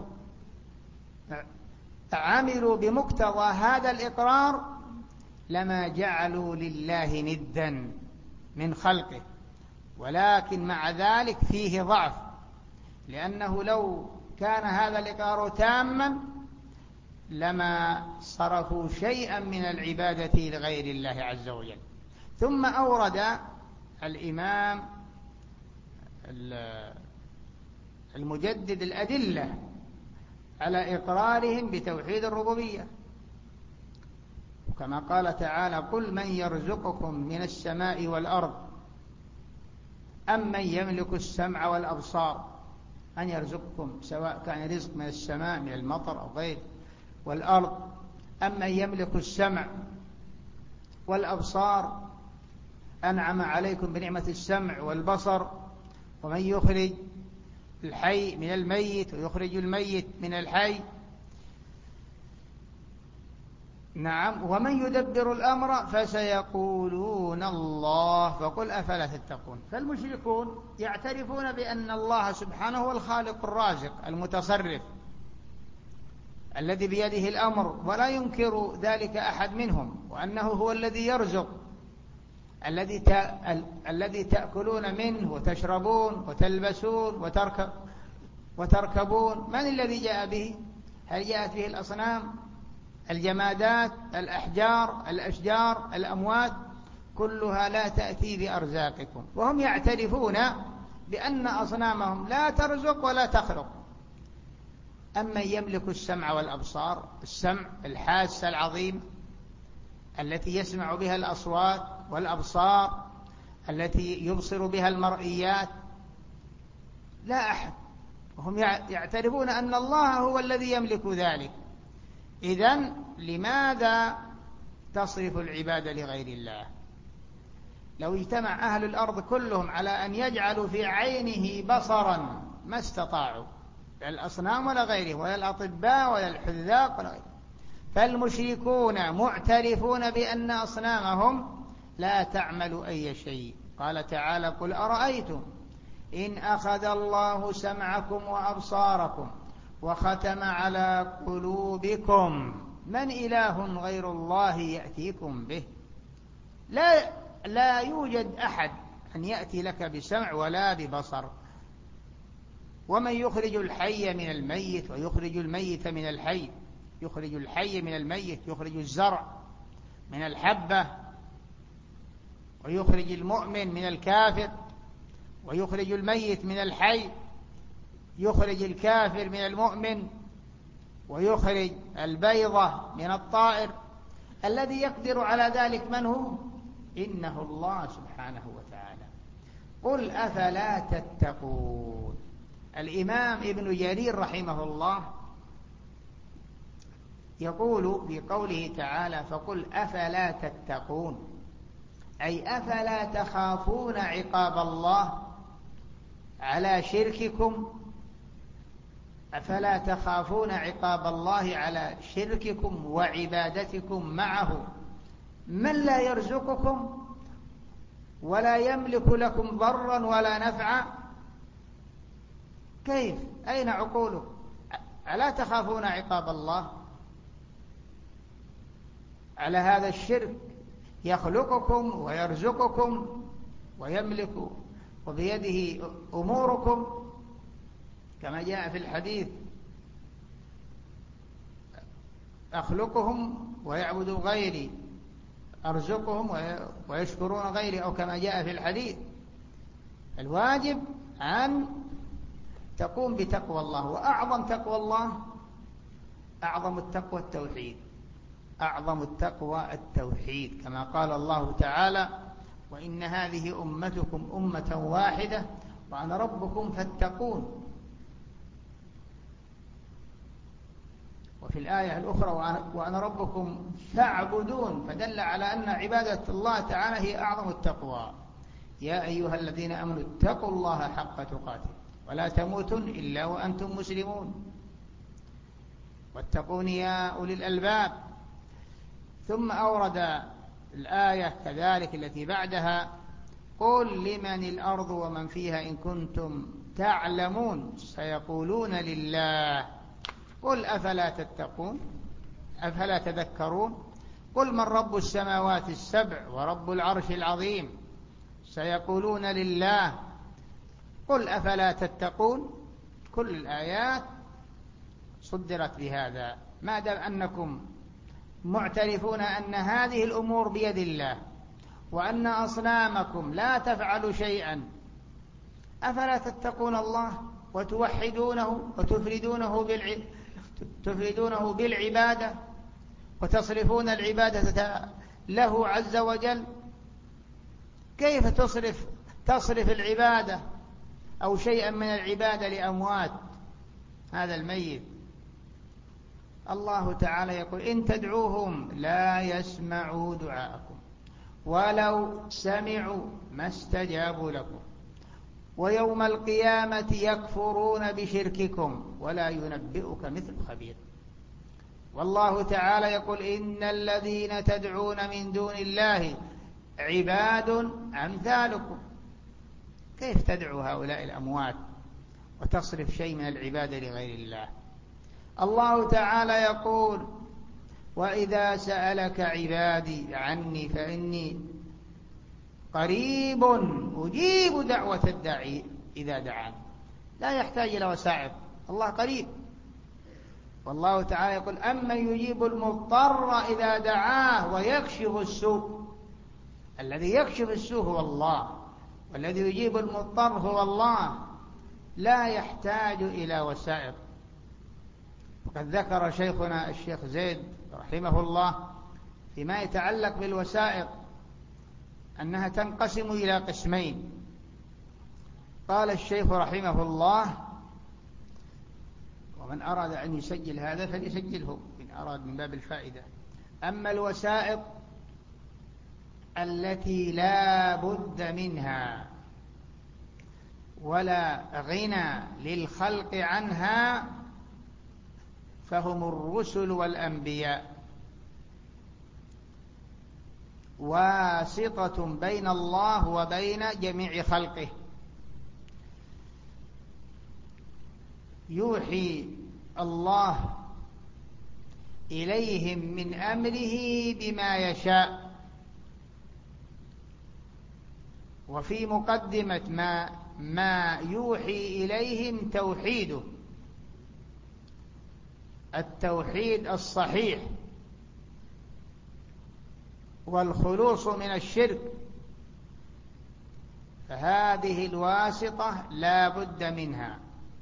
عملوا بمقتضى هذا الإقرار لما جعلوا لله ندا من خلقه، ولكن مع ذلك فيه ضعف، لأنه لو كان هذا الإقرار تاما لما صرفوا شيئا من العبادة لغير الله عز وجل. ثم أورد الإمام المجدد الأدلة على إقرارهم بتوحيد الربوبية، كما قال تعالى: قل من يرزقكم من السماء والأرض أم من يملك السمع والأبصار. أن يرزقكم سواء كان رزق من السماء من المطر أو غيره، والأرض أم من يملك السمع والأبصار، أنعم عليكم بنعمة السمع والبصر، ومن يخرج الحي من الميت ويخرج الميت من الحي. نعم. ومن يدبر الأمر فسيقولون الله فقل أفلا تتقون. فالمشركون يعترفون بأن الله سبحانه هو الخالق الرازق المتصرف الذي بيده الأمر، ولا ينكر ذلك أحد منهم، وأنه هو الذي يرزق، الذي الذي تأكلون منه وتشربون وتلبسون وتركب وتركبون. من الذي جاء به؟ هل جاءت به الأصنام، الجمادات، الأحجار، الأشجار، الأموات؟ كلها لا تأتي بأرزاقكم. وهم يعترفون بأن أصنامهم لا ترزق ولا تخلق. أما يملك السمع والأبصار، السمع الحاسة العظيم التي يسمع بها الأصوات، والأبصار التي يبصر بها المرئيات، لا أحد. وهم يعترفون أن الله هو الذي يملك ذلك. إذن لماذا تصرف العبادة لغير الله؟ لو اجتمع أهل الأرض كلهم على أن يجعلوا في عينه بصرا ما استطاعوا، لا الأصنام ولا غيره، ولا الأطباء ولا الحذاق ولا غيره. فالمشركون معترفون بأن أصنامهم لا تعمل أي شيء. قال تعالى: قل أرأيتم إن أخذ الله سمعكم وأبصاركم وختم على قلوبكم من إله غير الله يأتيكم به. لا, لا يوجد أحد أن يأتي لك بسمع ولا ببصر. ومن يخرج الحي من الميت ويخرج الميت من الحي، يخرج الحي من الميت، يخرج الزرع من الحبة، ويخرج المؤمن من الكافر، ويخرج الميت من الحي، يخرج الكافر من المؤمن، ويخرج البيضة من الطائر. الذي يقدر على ذلك من هو؟ إنه الله سبحانه وتعالى. قل أفلا تتقون. الإمام ابن جرير رحمه الله يقول في قوله تعالى: فقل أفلا تتقون، أي أفلا تخافون عقاب الله على شرككم، أفلا تخافون عقاب الله على شرككم وعبادتكم معه من لا يرزقكم ولا يملك لكم ضرا ولا نفعا؟ كيف؟ أين عقولكم؟ ألا تخافون عقاب الله على هذا الشرك؟ يخلقكم ويرزقكم ويملك وبيده أموركم، كما جاء في الحديث: أخلقهم ويعبدوا غيري، أرزقهم ويشكرون غيري، أو كما جاء في الحديث. الواجب أن تقوم بتقوى الله، وأعظم تقوى الله، أعظم التقوى التوحيد، أعظم التقوى التوحيد، كما قال الله تعالى: وإن هذه أمتكم أمة واحدة وأنا ربكم فاتقون. وفي الآية الأخرى: وأنا ربكم فاعبدون، فدل على أن عبادة الله تعالى هي أعظم التقوى. يا أيها الذين آمنوا اتقوا الله حق تقاته ولا تموتن إلا وأنتم مسلمون، واتقون يا أولي الألباب. ثم أورد الآية كذلك التي بعدها: قل لمن الأرض ومن فيها إن كنتم تعلمون سيقولون لله قل أفلا تتقون أفلا تذكرون قل من رب السماوات السبع ورب العرش العظيم سيقولون لله قل أفلا تتقون. كل الآيات صدرت بهذا، ما دام أنكم معترفون أن هذه الأمور بيد الله وأن أصنامكم لا تفعل شيئا، أفلا تتقون الله وتوحدونه وتفردونه بالع... تفردونه بالعبادة وتصرفون العبادة له عز وجل؟ كيف تصرف تصرف العبادة أو شيئا من العبادة لأموات هذا الميت؟ الله تعالى يقول: إن تدعوهم لا يسمعوا دعاءكم ولو سمعوا ما استجابوا لكم ويوم القيامة يكفرون بشرككم ولا ينبئك مثل خبير. والله تعالى يقول: إن الذين تدعون من دون الله عباد أمثالكم. كيف تدعو هؤلاء الأموات وتصرف شيء من العبادة لغير الله؟ الله تعالى يقول: وإذا سألك عبادي عني فإني قريب أجيب دعوة الداعي إذا دعان. لا يحتاج إلى وسائط، الله قريب. والله تعالى يقول: أمن يجيب المضطر إذا دعاه ويكشف السوء. الذي يكشف السوء هو الله، والذي يجيب المضطر هو الله، لا يحتاج إلى وسائط. وقد ذكر شيخنا الشيخ زيد رحمه الله فيما يتعلق بالوسائط أنها تنقسم إلى قسمين. قال الشيخ رحمه الله: ومن أراد أن يسجل هذا فليسجله إن أراد من باب الفائدة. أما الوسائط التي لا بد منها ولا غنى للخلق عنها فهم الرسل والأنبياء، واسطة بين الله وبين جميع خلقه، يوحي الله إليهم من أمره بما يشاء. وفي مقدمة ما ما يوحي إليهم توحيده، التوحيد الصحيح والخلوص من الشرك. فهذه الواسطة لا بد منها،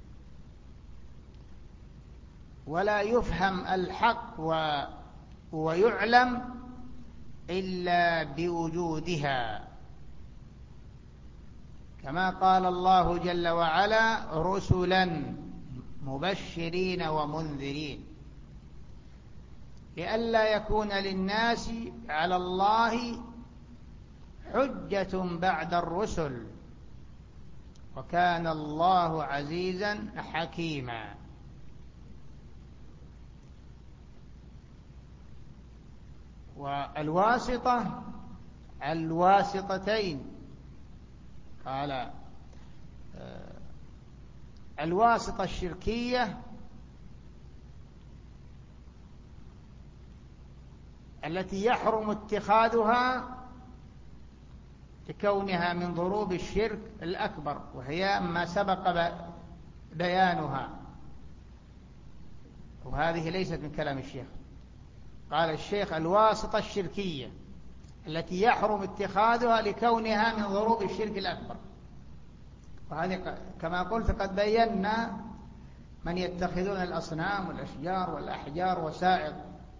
ولا يفهم الحق و... ويعلم إلا بوجودها، كما قال الله جل وعلا: رسلا مبشرين ومنذرين لئلا يكون للناس على الله حجة بعد الرسل وكان الله عزيزا حكيما. والواسطة الواسطتين، قال الواسطة الشركية التي يحرم اتخاذها لكونها من ضروب الشرك الأكبر، وهي ما سبق بيانها، وهذه ليست من كلام الشيخ. قال الشيخ: الواسطة الشركية التي يحرم اتخاذها لكونها من ضروب الشرك الأكبر. وهذه كما قلت قد بينا من يتخذون الأصنام والأشجار والأحجار وسائط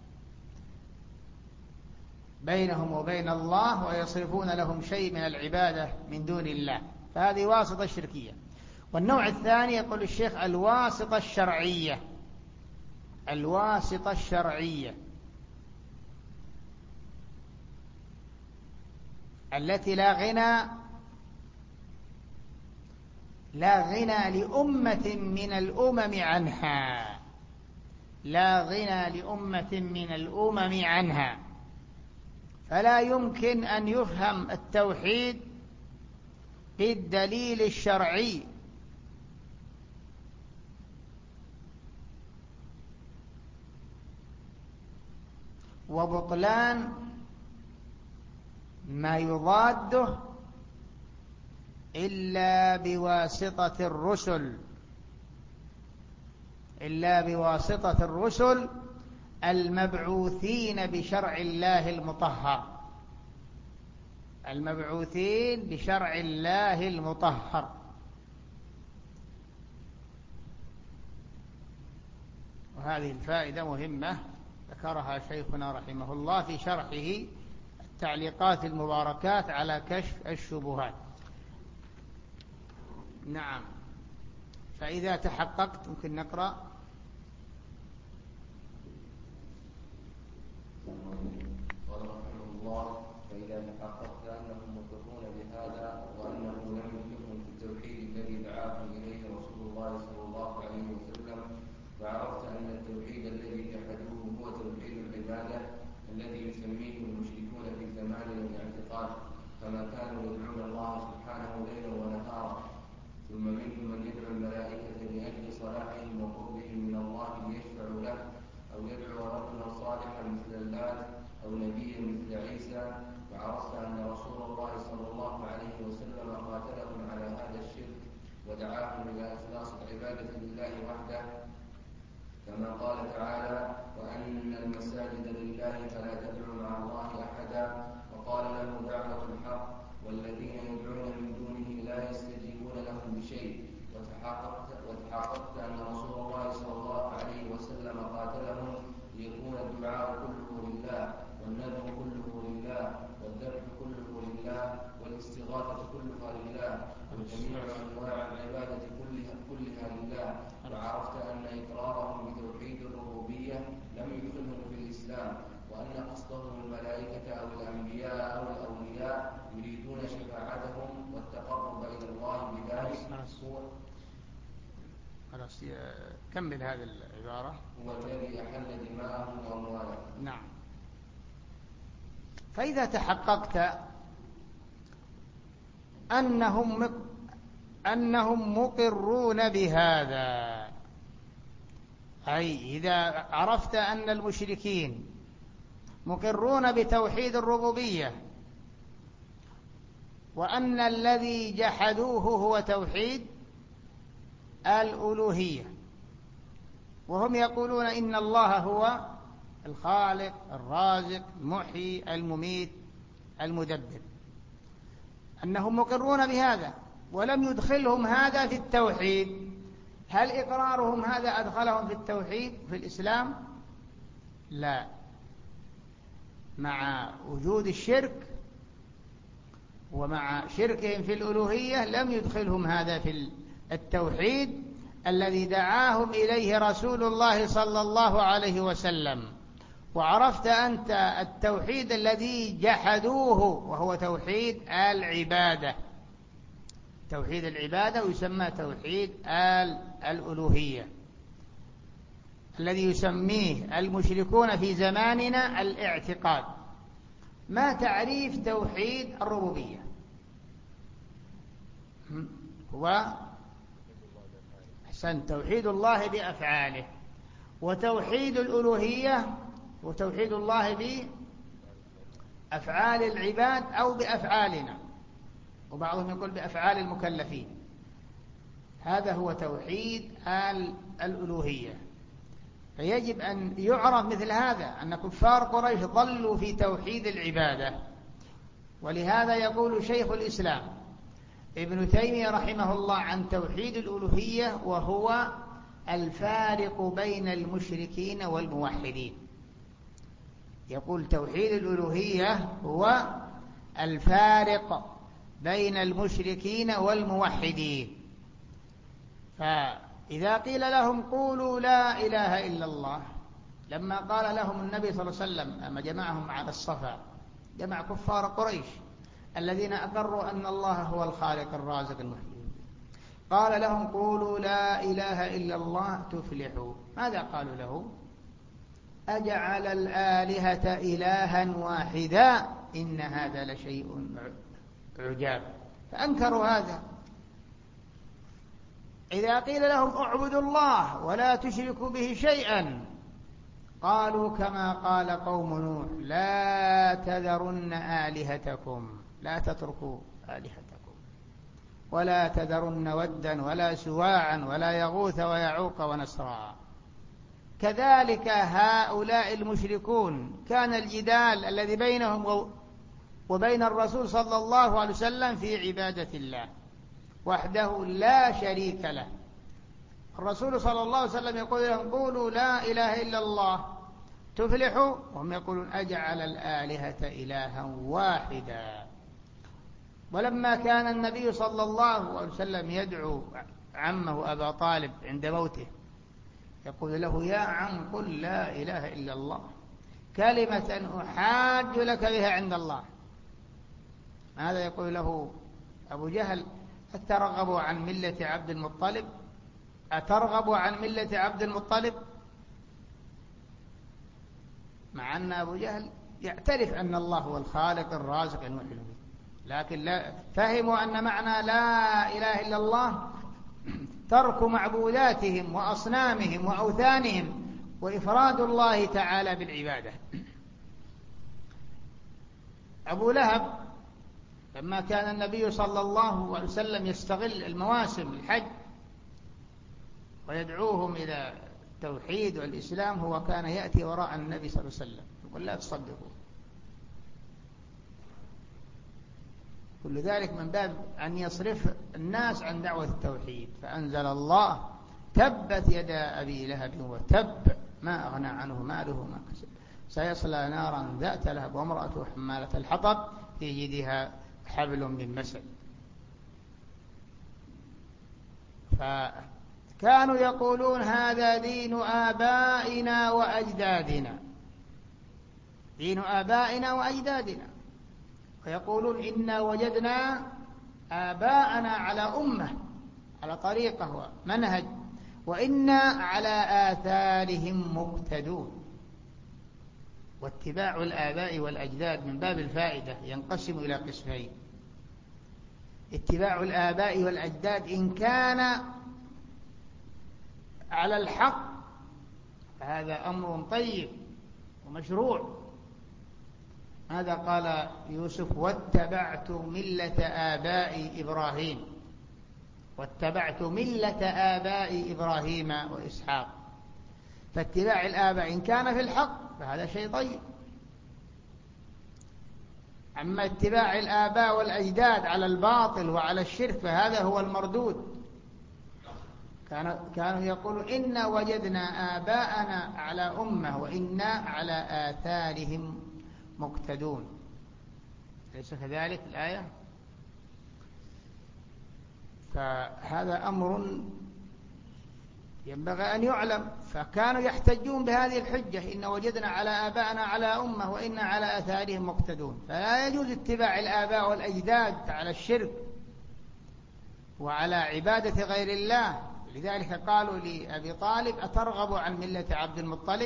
بينهم وبين الله ويصرفون لهم شيء من العبادة من دون الله، فهذه واسطة شركية. والنوع الثاني يقول الشيخ الواسطة الشرعية. الواسطة الشرعية التي لا غنى لا غنى لأمة من الأمم عنها لا غنى لأمة من الأمم عنها فلا يمكن أن يفهم التوحيد بالدليل الشرعي، وبطلان ما يضاده إلا بواسطة الرسل إلا بواسطة الرسل المبعوثين بشرع الله المطهر المبعوثين بشرع الله المطهر. وهذه الفائدة مهمة ذكرها شيخنا رحمه الله في شرحه التعليقات المباركات على كشف الشبهات. نعم. فإذا تحققت ممكن نقرأ. قال رحمه الله: فإذا تحققت أنهم متقون بهذا وأنه لم يكلهم في التوحيد الذي دعاهم إليه رسول الله صلى الله عليه وسلم، وعرفت أن التوحيد الذي جحدوه هو توحيد العبادة الذي يسميه المشركون في زماننا الاعتقاد، كما كانوا يدعون الله سبحانه ليلا ونهارا. ثم منهم من يدعو الملائكة لأجل صلاحهم وقربهم من الله ليشفع له، أو يدعو رجلا صالحا مثل اللات، أو نبيا مثل عيسى. وعرفت أن رسول الله صلى الله عليه وسلم قاتلهم على هذا الشرك ودعاهم إلى إخلاص العبادة لله وحده، كما قال تعالى: وأن المساجد لله فلا تدعوا مع الله أحدا. وقال له دعوة الحق والذين يدعون من دونه لا يستجيبون لهم بشيء. وتحققت, وتحققت أن رسول الله صلى الله عليه وسلم قاتلهم ليكون الدعاء كله لله، والنذر كله لله، والذبح كله لله، والاستغاثة كلها لله، وجميع أنواع العبادة كلها, كلها لله. وعرفت أن إقرارهم بتوحيد الربوبية لم يدخلهم في الإسلام، وأن قصدهم الملائكة أو الأنبياء أو الأولياء يريدون شفاعتهم والتقرب إلى الله بذلك هو خلاص كمل هذه العبارة. هو الذي أحل دماءهم وأموالهم. نعم. فإذا تحققت أنهم أنهم مقرون بهذا، أي إذا عرفت أن المشركين مقرون بتوحيد الربوبية وأن الذي جحدوه هو توحيد الألوهية، وهم يقولون إن الله هو الخالق الرازق المحيي المميت المدبر، أنهم مقرون بهذا ولم يدخلهم هذا في التوحيد. هل إقرارهم هذا أدخلهم في التوحيد في الإسلام؟ لا، مع وجود الشرك ومع شركهم في الألوهية لم يدخلهم هذا في التوحيد الذي دعاهم إليه رسول الله صلى الله عليه وسلم. وعرفت أنت التوحيد الذي جحدوه وهو توحيد العبادة، توحيد العبادة ويسمى توحيد الألوهية الذي يسميه المشركون في زماننا الاعتقاد. ما تعريف توحيد الربوبية؟ هو أحسن توحيد الله بأفعاله، وتوحيد الألوهية وتوحيد الله بأفعال العباد أو بأفعالنا، وبعضهم يقول بأفعال المكلفين. هذا هو توحيد الألوهية. فيجب أن يعرف مثل هذا أن كفار قريش ضلوا في توحيد العبادة ولهذا يقول شيخ الإسلام ابن تيمية رحمه الله عن توحيد الألوهية وهو الفارق بين المشركين والموحدين. يقول توحيد الألوهية هو الفارق بين المشركين والموحدين. فإذا قيل لهم قولوا لا إله إلا الله، لما قال لهم النبي صلى الله عليه وسلم أما جمعهم على الصفا، جمع كفار قريش الذين أقروا أن الله هو الخالق الرازق المحيي، قال لهم قولوا لا إله إلا الله تفلحوا. ماذا قالوا له؟ أجعل الآلهة إلها واحدا إن هذا لشيء عجاب. فأنكروا هذا. إذا قيل لهم اعبدوا الله ولا تشركوا به شيئا، قالوا كما قال قوم نوح لا تذرن آلهتكم، لا تتركوا آلهتكم، ولا تذرن ودا ولا سواعا ولا يغوث ويعوق ونسرا. كذلك هؤلاء المشركون كان الجدال الذي بينهم وبين الرسول صلى الله عليه وسلم في عبادة الله وحده لا شريك له. الرسول صلى الله عليه وسلم يقول لهم قولوا لا إله إلا الله تفلحوا، وهم يقولون أجعل الآلهة إلها واحدا. ولما كان النبي صلى الله عليه وسلم يدعو عمه أبا طالب عند موته يقول له يا عم قل لا إله إلا الله كلمة أحاج لك بها عند الله. ماذا يقول له أبو جهل؟ أترغب عن ملة عبد المطلب؟ أترغب عن ملة عبد المطلب؟ مع أن أبو جهل يعترف أن الله هو الخالق الرازق المحيي، لكن لا فهموا أن معنى لا إله إلا الله ترك معبوداتهم وأصنامهم وأوثانهم وإفراد الله تعالى بالعبادة. أبو لهب لما كان النبي صلى الله عليه وسلم يستغل المواسم الحج ويدعوهم إلى التوحيد والإسلام، هو كان يأتي وراء النبي صلى الله عليه وسلم يقول لا تصدقوا. كل ذلك من باب أن يصرف الناس عن دعوة التوحيد. فأنزل الله تبت يدا أبي لهب وتب ما أغنى عنه ماله ما كسب سيصلى نارا ذات لهب وامرأته حمالة الحطب في جيدها حبل من مسد. فكانوا يقولون هذا دين آبائنا وأجدادنا، دين آبائنا وأجدادنا، ويقولون إنا وجدنا آباءنا على أمة على طريقة ومنهج وإنا على آثارهم مقتدون. واتباع الآباء والأجداد من باب الفائدة ينقسم إلى قسمين: اتباع الآباء والأجداد إن كان على الحق فهذا أمر طيب ومشروع. هذا قال يوسف واتبعت ملة آباء إبراهيم، واتبعت ملة آباء إبراهيم وإسحاق. فاتباع الآباء إن كان في الحق فهذا شيء طيب. أما اتباع الآباء والأجداد على الباطل وعلى الشرك فهذا هو المردود. كانوا يقولون إنا وجدنا آباءنا على أمة وإنا على آثارهم مقتدون. ليس كذلك الآية؟ فهذا أمر ينبغي أن يعلم. فكانوا يحتجون بهذه الحجة إن وجدنا على آبائنا على أمة وإنا على آثارهم مقتدون. فلا يجوز اتباع الآباء والأجداد على الشرك وعلى عبادة غير الله. لذلك قالوا لأبي طالب أترغب عن ملة عبد المطلب؟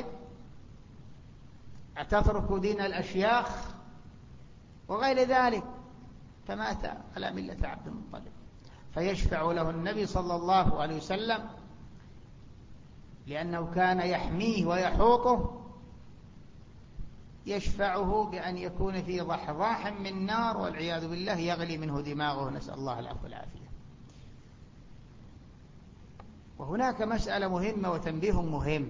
أتترك دين الأشياخ وغير ذلك؟ فمات على ملة عبد المطلب. فيشفع له النبي صلى الله عليه وسلم لأنه كان يحميه ويحوطه، يشفعه بأن يكون في ضحضاح من نار والعياذ بالله يغلي منه دماغه، نسأل الله العفو والعافية. وهناك مسألة مهمة وتنبيه مهم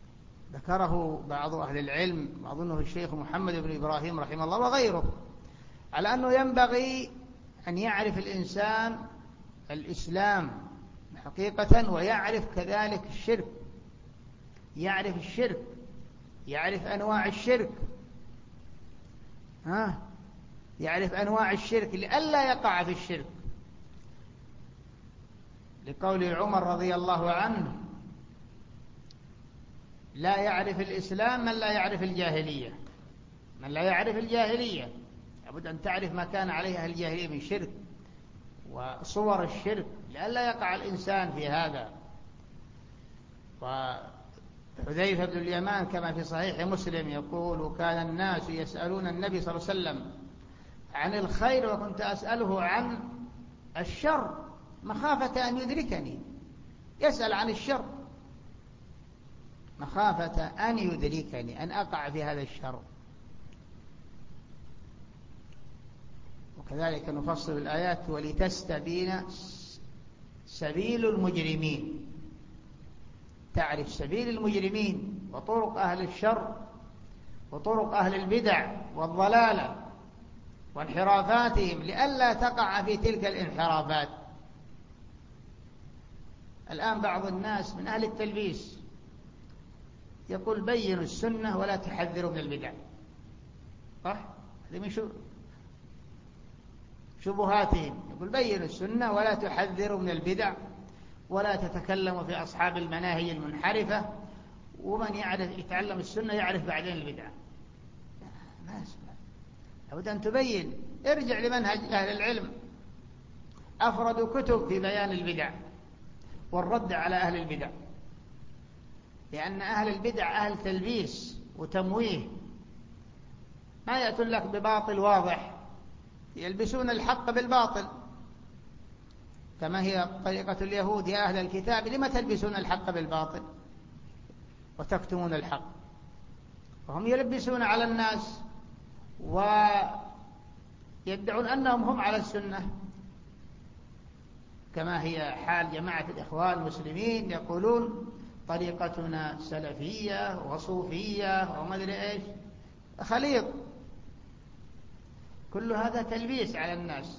ذكره بعض أهل العلم وأظنه الشيخ محمد بن إبراهيم رحمه الله وغيره، على أنه ينبغي أن يعرف الإنسان الإسلام حقيقة، ويعرف كذلك الشرك، يعرف الشرك، يعرف أنواع الشرك، ها يعرف أنواع الشرك لئلا يقع في الشرك، لقول عمر رضي الله عنه: لا يعرف الإسلام من لا يعرف الجاهلية. من لا يعرف الجاهلية لابد أن تعرف ما كان عليه أهل الجاهلية من شرك وصور الشرك لئلا يقع الإنسان في هذا. وحذيفة بن اليمان كما في صحيح مسلم يقول: كان الناس يسألون النبي صلى الله عليه وسلم عن الخير وكنت أسأله عن الشر مخافة أن يدركني. يسأل عن الشر مخافة أن يدركني، أن أقع في هذا الشر. وكذلك نفصل الآيات: ولتستبين سبيل المجرمين. تعرف سبيل المجرمين وطرق أهل الشر وطرق أهل البدع والضلالة وانحرافاتهم لئلا تقع في تلك الانحرافات. الآن بعض الناس من أهل التلبيس يقول: بينوا السنة ولا تحذروا من البدع. صح؟ هذه من شبهاتهم. يقول: بينوا السنة ولا تحذروا من البدع ولا تتكلموا في أصحاب المناهي المنحرفة، ومن يعرف يتعلم السنة يعرف بعدين البدع. ما اسمع، لابد أن تبين. ارجع لمنهج أهل العلم، أفردوا كتب في بيان البدع والرد على أهل البدع، لأن أهل البدع أهل تلبيس وتمويه، ما يأتون لك بباطل واضح، يلبسون الحق بالباطل، كما هي طريقة اليهود: يا أهل الكتاب لما تلبسون الحق بالباطل وتكتمون الحق. وهم يلبسون على الناس ويدعون أنهم هم على السنة، كما هي حال جماعة الإخوان المسلمين، يقولون طريقتنا سلفية وصوفية وما أدري إيش، خليط. كل هذا تلبيس على الناس.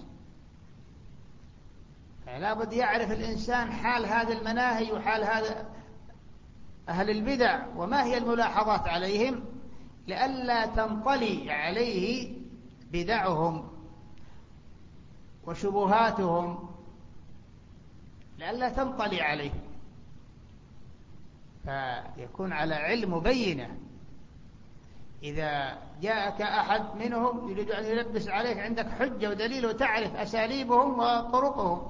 فلا بد يعرف الإنسان حال هذه المناهج وحال هذا أهل البدع وما هي الملاحظات عليهم لئلا تنطلي عليه بدعهم وشبهاتهم، لئلا تنطلي عليه، فيكون على علم بينة. إذا جاءك أحد منهم يريد أن يلبس عليك، عندك حجة ودليل وتعرف أساليبهم وطرقهم.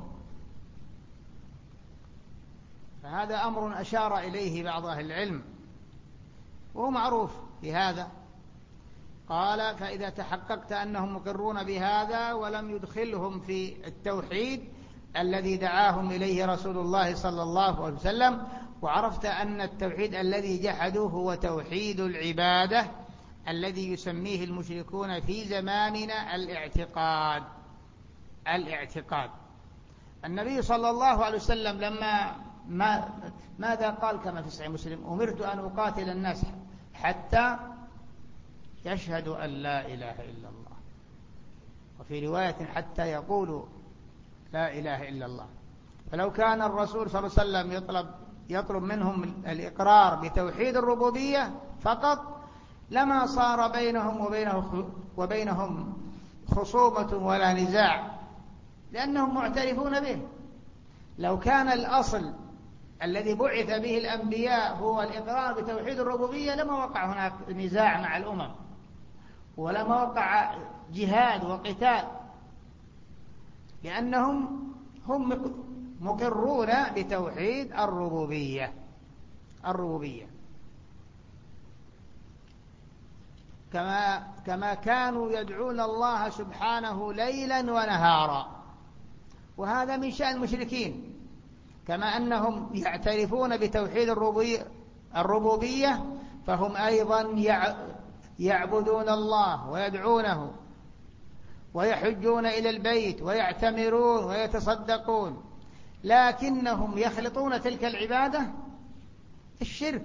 فهذا أمر أشار إليه بعض أهل العلم وهو معروف في هذا. قال: فإذا تحققت أنهم مقرون بهذا ولم يدخلهم في التوحيد الذي دعاهم إليه رسول الله صلى الله عليه وسلم، وعرفت أن التوحيد الذي جحدوه هو توحيد العبادة الذي يسميه المشركون في زماننا الاعتقاد. الاعتقاد النبي صلى الله عليه وسلم لما ما ماذا قال كما في صحيح مسلم: أمرت أن أقاتل الناس حتى يشهدوا أن لا إله إلا الله، وفي رواية حتى يقولوا لا إله إلا الله. فلو كان الرسول صلى الله عليه وسلم يطلب يطلب منهم الإقرار بتوحيد الربوبية فقط لما صار بينهم وبينه وبينهم خصومة ولا نزاع، لأنهم معترفون به. لو كان الأصل الذي بعث به الأنبياء هو الإقرار بتوحيد الربوبية لما وقع هناك نزاع مع الأمم ولما وقع جهاد وقتال، لأنهم هم مقرون بتوحيد الربوبية. الربوبية كما كما كانوا يدعون الله سبحانه ليلا ونهارا، وهذا من شأن المشركين. كما أنهم يعترفون بتوحيد الربوبية فهم أيضا يعبدون الله ويدعونه ويحجون إلى البيت ويعتمرون ويتصدقون، لكنهم يخلطون تلك العبادة الشرك،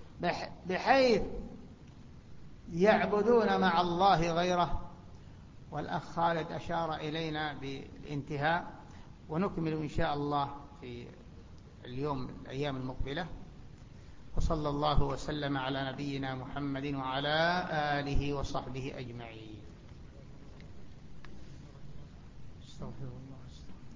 بحيث يعبدون مع الله غيره والأخ خالد أشار إلينا بالانتهاء، ونكمل إن شاء الله في اليوم الأيام المقبلة. وصلى الله وسلم على نبينا محمد وعلى آله وصحبه أجمعين. استغفر الله.